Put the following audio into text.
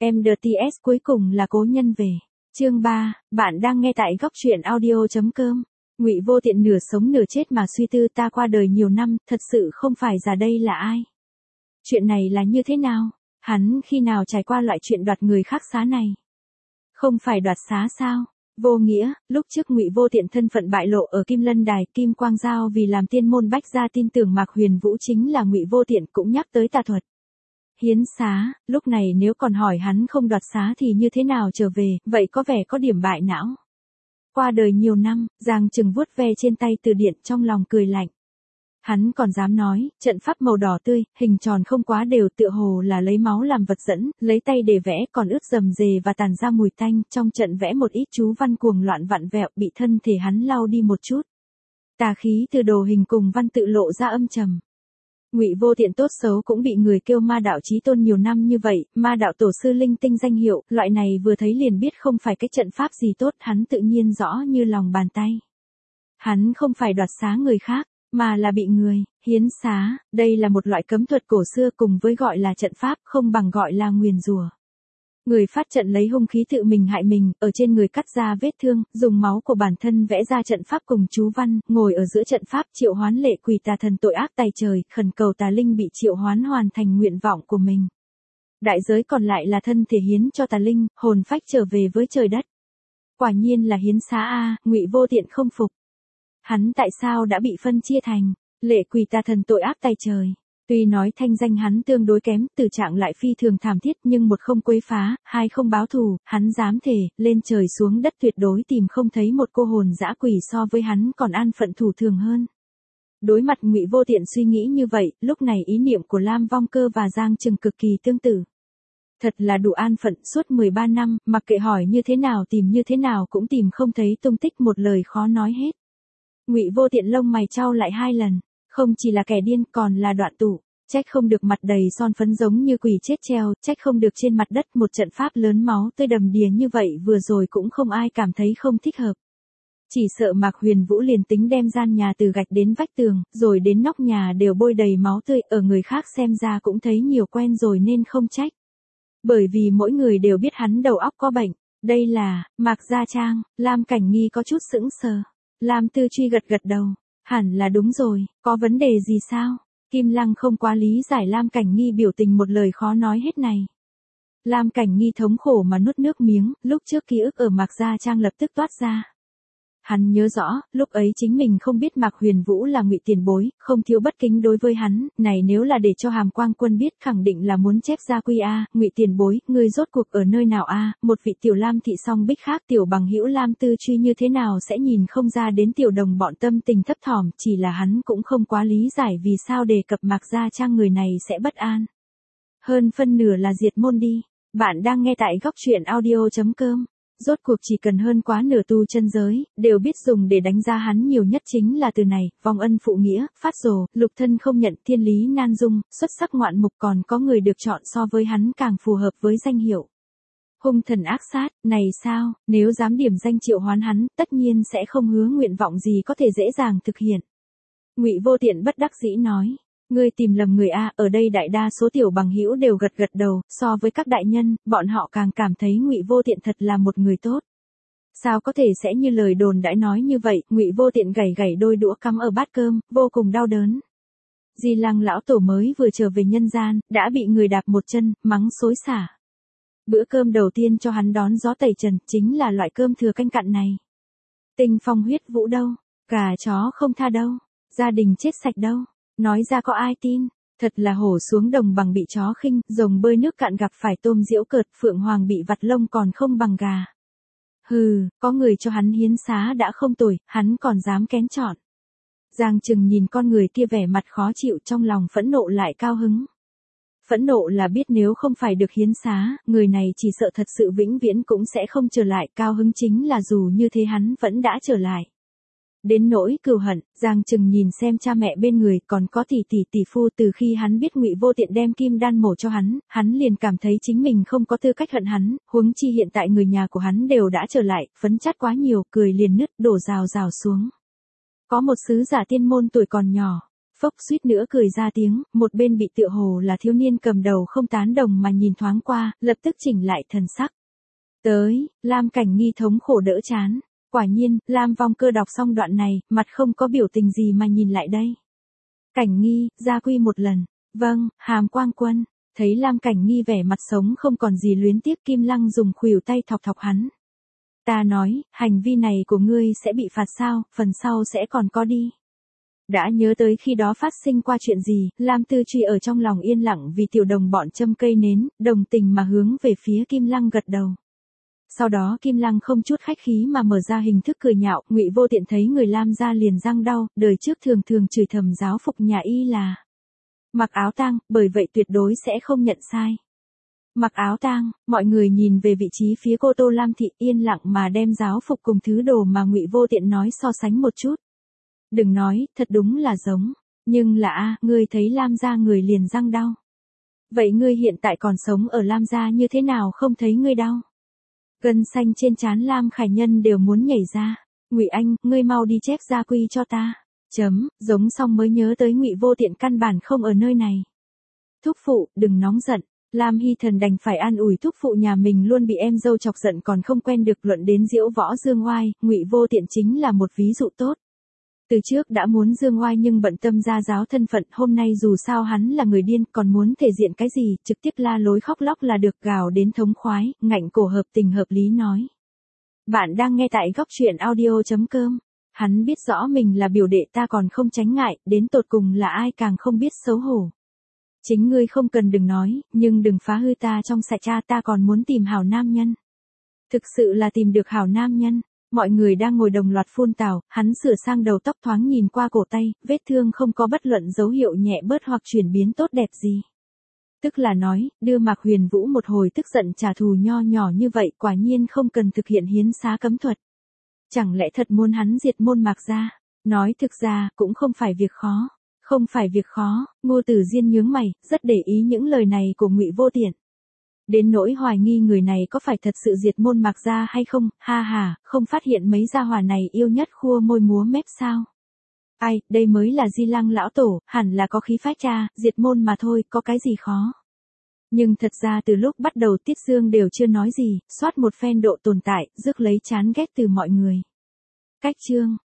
MDTS cuối cùng là cố nhân về. Chương 3, bạn đang nghe tại góc truyện audio.com. Ngụy Vô Tiện nửa sống nửa chết mà suy tư, ta qua đời nhiều năm, thật sự không phải già đây là ai. Chuyện này là như thế nào? Hắn khi nào trải qua loại chuyện đoạt người khác xá này? Không phải đoạt xá sao? Vô nghĩa, lúc trước Ngụy Vô Tiện thân phận bại lộ ở Kim Lân Đài, Kim Quang Giao vì làm tiên môn bách gia tin tưởng Mạc Huyền Vũ chính là Ngụy Vô Tiện, cũng nhắc tới tà thuật. Hiến xá, lúc này nếu còn hỏi hắn không đoạt xá thì như thế nào trở về, vậy có vẻ có điểm bại não. Qua đời nhiều năm, Giang Trừng vuốt ve trên tay từ điện, trong lòng cười lạnh. Hắn còn dám nói, trận pháp màu đỏ tươi, hình tròn không quá đều, tựa hồ là lấy máu làm vật dẫn, lấy tay để vẽ, còn ướt rầm rề và tàn ra mùi tanh, trong trận vẽ một ít chú văn cuồng loạn vặn vẹo, bị thân thể hắn lau đi một chút. Tà khí từ đồ hình cùng văn tự lộ ra âm trầm. Ngụy Vô Tiện tốt xấu cũng bị người kêu ma đạo chí tôn nhiều năm như vậy, ma đạo tổ sư linh tinh danh hiệu, loại này vừa thấy liền biết không phải cái trận pháp gì tốt, hắn tự nhiên rõ như lòng bàn tay. Hắn không phải đoạt xá người khác, mà là bị người hiến xá, đây là một loại cấm thuật cổ xưa, cùng với gọi là trận pháp, không bằng gọi là nguyền rủa. Người phát trận lấy hung khí tự mình hại mình, ở trên người cắt ra vết thương, dùng máu của bản thân vẽ ra trận pháp cùng chú văn, ngồi ở giữa trận pháp triệu hoán lệ quỷ tà thần tội ác tày trời, khẩn cầu tà linh bị triệu hoán hoàn thành nguyện vọng của mình. Đại giới còn lại là thân thể hiến cho tà linh, hồn phách trở về với trời đất. Quả nhiên là hiến xá a, Ngụy Vô Tiện không phục. Hắn tại sao đã bị phân chia thành lệ quỷ tà thần tội ác tày trời? Tuy nói thanh danh hắn tương đối kém, tử trạng lại phi thường thảm thiết, nhưng một không quấy phá, hai không báo thù, hắn dám thề, lên trời xuống đất tuyệt đối tìm không thấy một cô hồn dã quỷ so với hắn còn an phận thủ thường hơn. Đối mặt Ngụy Vô Tiện suy nghĩ như vậy, lúc này ý niệm của Lam Vong Cơ và Giang Trừng cực kỳ tương tự. Thật là đủ an phận, suốt 13 năm, mặc kệ hỏi như thế nào tìm như thế nào cũng tìm không thấy tung tích, một lời khó nói hết. Ngụy Vô Tiện lông mày chau lại hai lần. Không chỉ là kẻ điên, còn là đoạn tụ, trách không được mặt đầy son phấn giống như quỷ chết treo, trách không được trên mặt đất một trận pháp lớn máu tươi đầm đìa như vậy vừa rồi cũng không ai cảm thấy không thích hợp. Chỉ sợ Mạc Huyền Vũ liền tính đem gian nhà từ gạch đến vách tường, rồi đến nóc nhà đều bôi đầy máu tươi, ở người khác xem ra cũng thấy nhiều quen rồi nên không trách. Bởi vì mỗi người đều biết hắn đầu óc có bệnh, đây là Mạc Gia Trang. Lam Cảnh Nghi có chút sững sờ. Lam Tư Truy gật gật đầu. Hẳn là đúng rồi, có vấn đề gì sao? Kim Lăng không quá lý giải Lam Cảnh Nghi biểu tình, một lời khó nói hết này. Lam Cảnh Nghi thống khổ mà nuốt nước miếng, lúc trước ký ức ở Mạc Gia Trang lập tức toát ra. Hắn nhớ rõ, lúc ấy chính mình không biết Mạc Huyền Vũ là Ngụy tiền bối, không thiếu bất kính đối với hắn, này nếu là để cho Hàm Quang Quân biết khẳng định là muốn chép ra quy a, Ngụy tiền bối, ngươi rốt cuộc ở nơi nào a? Một vị tiểu Lam thị song bích khác tiểu bằng hữu Lam Tư Truy như thế nào sẽ nhìn không ra đến tiểu đồng bọn tâm tình thấp thỏm, chỉ là hắn cũng không quá lý giải vì sao đề cập Mạc Gia Trang người này sẽ bất an. Hơn phân nửa là diệt môn đi. Bạn đang nghe tại góc truyện audio.com. Rốt cuộc chỉ cần hơn quá nửa tu chân giới, đều biết dùng để đánh giá hắn nhiều nhất chính là từ này, vong ân phụ nghĩa, phát rồ, lục thân không nhận, thiên lý nan dung, xuất sắc ngoạn mục, còn có người được chọn so với hắn càng phù hợp với danh hiệu. Hung thần ác sát, này sao, nếu dám điểm danh triệu hoán hắn, tất nhiên sẽ không hứa nguyện vọng gì có thể dễ dàng thực hiện. Ngụy Vô Tiện bất đắc dĩ nói. Ngươi tìm lầm người a, ở đây đại đa số tiểu bằng hữu đều gật gật đầu, so với các đại nhân, bọn họ càng cảm thấy Ngụy Vô Tiện thật là một người tốt. Sao có thể sẽ như lời đồn đãi nói như vậy? Ngụy Vô Tiện gảy gảy đôi đũa cắm ở bát cơm, vô cùng đau đớn. Di Lăng lão tổ mới vừa trở về nhân gian, đã bị người đạp một chân, mắng xối xả. Bữa cơm đầu tiên cho hắn đón gió tẩy trần, chính là loại cơm thừa canh cặn này. Tinh phong huyết vũ đâu, gà chó không tha đâu, gia đình chết sạch đâu. Nói ra có ai tin, thật là hổ xuống đồng bằng bị chó khinh, rồng bơi nước cạn gặp phải tôm diễu cợt, phượng hoàng bị vặt lông còn không bằng gà. Hừ, có người cho hắn hiến xá đã không tồi, hắn còn dám kén chọn. Giang Trừng nhìn con người kia vẻ mặt khó chịu, trong lòng phẫn nộ lại cao hứng. Phẫn nộ là biết nếu không phải được hiến xá, người này chỉ sợ thật sự vĩnh viễn cũng sẽ không trở lại, cao hứng chính là dù như thế hắn vẫn đã trở lại. Đến nỗi cừu hận, Giang Trừng nhìn xem cha mẹ bên người, còn có tỷ phu, từ khi hắn biết Ngụy Vô Tiện đem kim đan mổ cho hắn liền cảm thấy chính mình không có tư cách hận hắn, huống chi hiện tại người nhà của hắn đều đã trở lại, phấn chát quá nhiều, cười liền nứt, đổ rào rào xuống. Có một sứ giả tiên môn tuổi còn nhỏ, Phốc suýt nữa cười ra tiếng, một bên bị tựa hồ là thiếu niên cầm đầu không tán đồng mà nhìn thoáng qua, lập tức chỉnh lại thần sắc. Tới, Lam Cảnh Nghi thống khổ đỡ chán. Quả nhiên, Lam Vong Cơ đọc xong đoạn này, mặt không có biểu tình gì mà nhìn lại đây. Cảnh Nghi, gia quy một lần. Vâng, Hàm Quang Quân. Thấy Lam Cảnh Nghi vẻ mặt sống không còn gì luyến tiếc, Kim Lăng dùng khuỷu tay thọc thọc hắn. Ta nói, hành vi này của ngươi sẽ bị phạt sao, phần sau sẽ còn có đi. Đã nhớ tới khi đó phát sinh qua chuyện gì, Lam Tư Truy ở trong lòng yên lặng vì tiểu đồng bọn châm cây nến, đồng tình mà hướng về phía Kim Lăng gật đầu. Sau đó Kim Lăng không chút khách khí mà mở ra hình thức cười nhạo, Ngụy Vô Tiện thấy người Lam gia liền răng đau, đời trước thường thường chửi thầm giáo phục nhà y là mặc áo tang, bởi vậy tuyệt đối sẽ không nhận sai. Mặc áo tang, mọi người nhìn về vị trí phía cô Tô Lam Thị, yên lặng mà đem giáo phục cùng thứ đồ mà Ngụy Vô Tiện nói so sánh một chút. Đừng nói, thật đúng là giống, nhưng là ngươi thấy Lam gia người liền răng đau. Vậy ngươi hiện tại còn sống ở Lam gia như thế nào không thấy ngươi đau? Gân xanh trên trán Lam Khải Nhân đều muốn nhảy ra. Ngụy Anh, ngươi mau đi chép gia quy cho ta. Giống xong mới nhớ tới Ngụy Vô Tiện căn bản không ở nơi này. Thúc phụ, đừng nóng giận. Lam Hy Thần đành phải an ủi thúc phụ nhà mình luôn bị em dâu chọc giận còn không quen được. Luận đến diễu võ dương oai, Ngụy Vô Tiện chính là một ví dụ tốt. Từ trước đã muốn dương oai nhưng bận tâm gia giáo thân phận, hôm nay dù sao hắn là người điên, còn muốn thể diện cái gì, trực tiếp la lối khóc lóc là được, gào đến thống khoái, ngạnh cổ hợp tình hợp lý nói. Bạn đang nghe tại góc truyện audio.com. Hắn biết rõ mình là biểu đệ, ta còn không tránh ngại, đến tột cùng là ai càng không biết xấu hổ. Chính ngươi không cần đừng nói, nhưng đừng phá hư ta trong sạch, cha ta còn muốn tìm hảo nam nhân. Thực sự là tìm được hảo nam nhân. Mọi người đang ngồi đồng loạt phun tào, hắn sửa sang đầu tóc thoáng nhìn qua cổ tay, vết thương không có bất luận dấu hiệu nhẹ bớt hoặc chuyển biến tốt đẹp gì. Tức là nói, đưa Mạc Huyền Vũ một hồi tức giận trả thù nho nhỏ như vậy, quả nhiên không cần thực hiện hiến xá cấm thuật. Chẳng lẽ thật muốn hắn diệt môn Mạc gia? Nói thực ra, cũng không phải việc khó. Không phải việc khó, Ngô Tử Diên nhướng mày, rất để ý những lời này của Ngụy Vô Tiện. Đến nỗi hoài nghi người này có phải thật sự diệt môn Mạc gia hay không, không phát hiện mấy gia hỏa này yêu nhất khua môi múa mép sao? Ai, đây mới là Di Lăng lão tổ, hẳn là có khí phách cha, diệt môn mà thôi, có cái gì khó. Nhưng thật ra từ lúc bắt đầu Tiết Dương đều chưa nói gì, soát một phen độ tồn tại, rước lấy chán ghét từ mọi người. Cách chương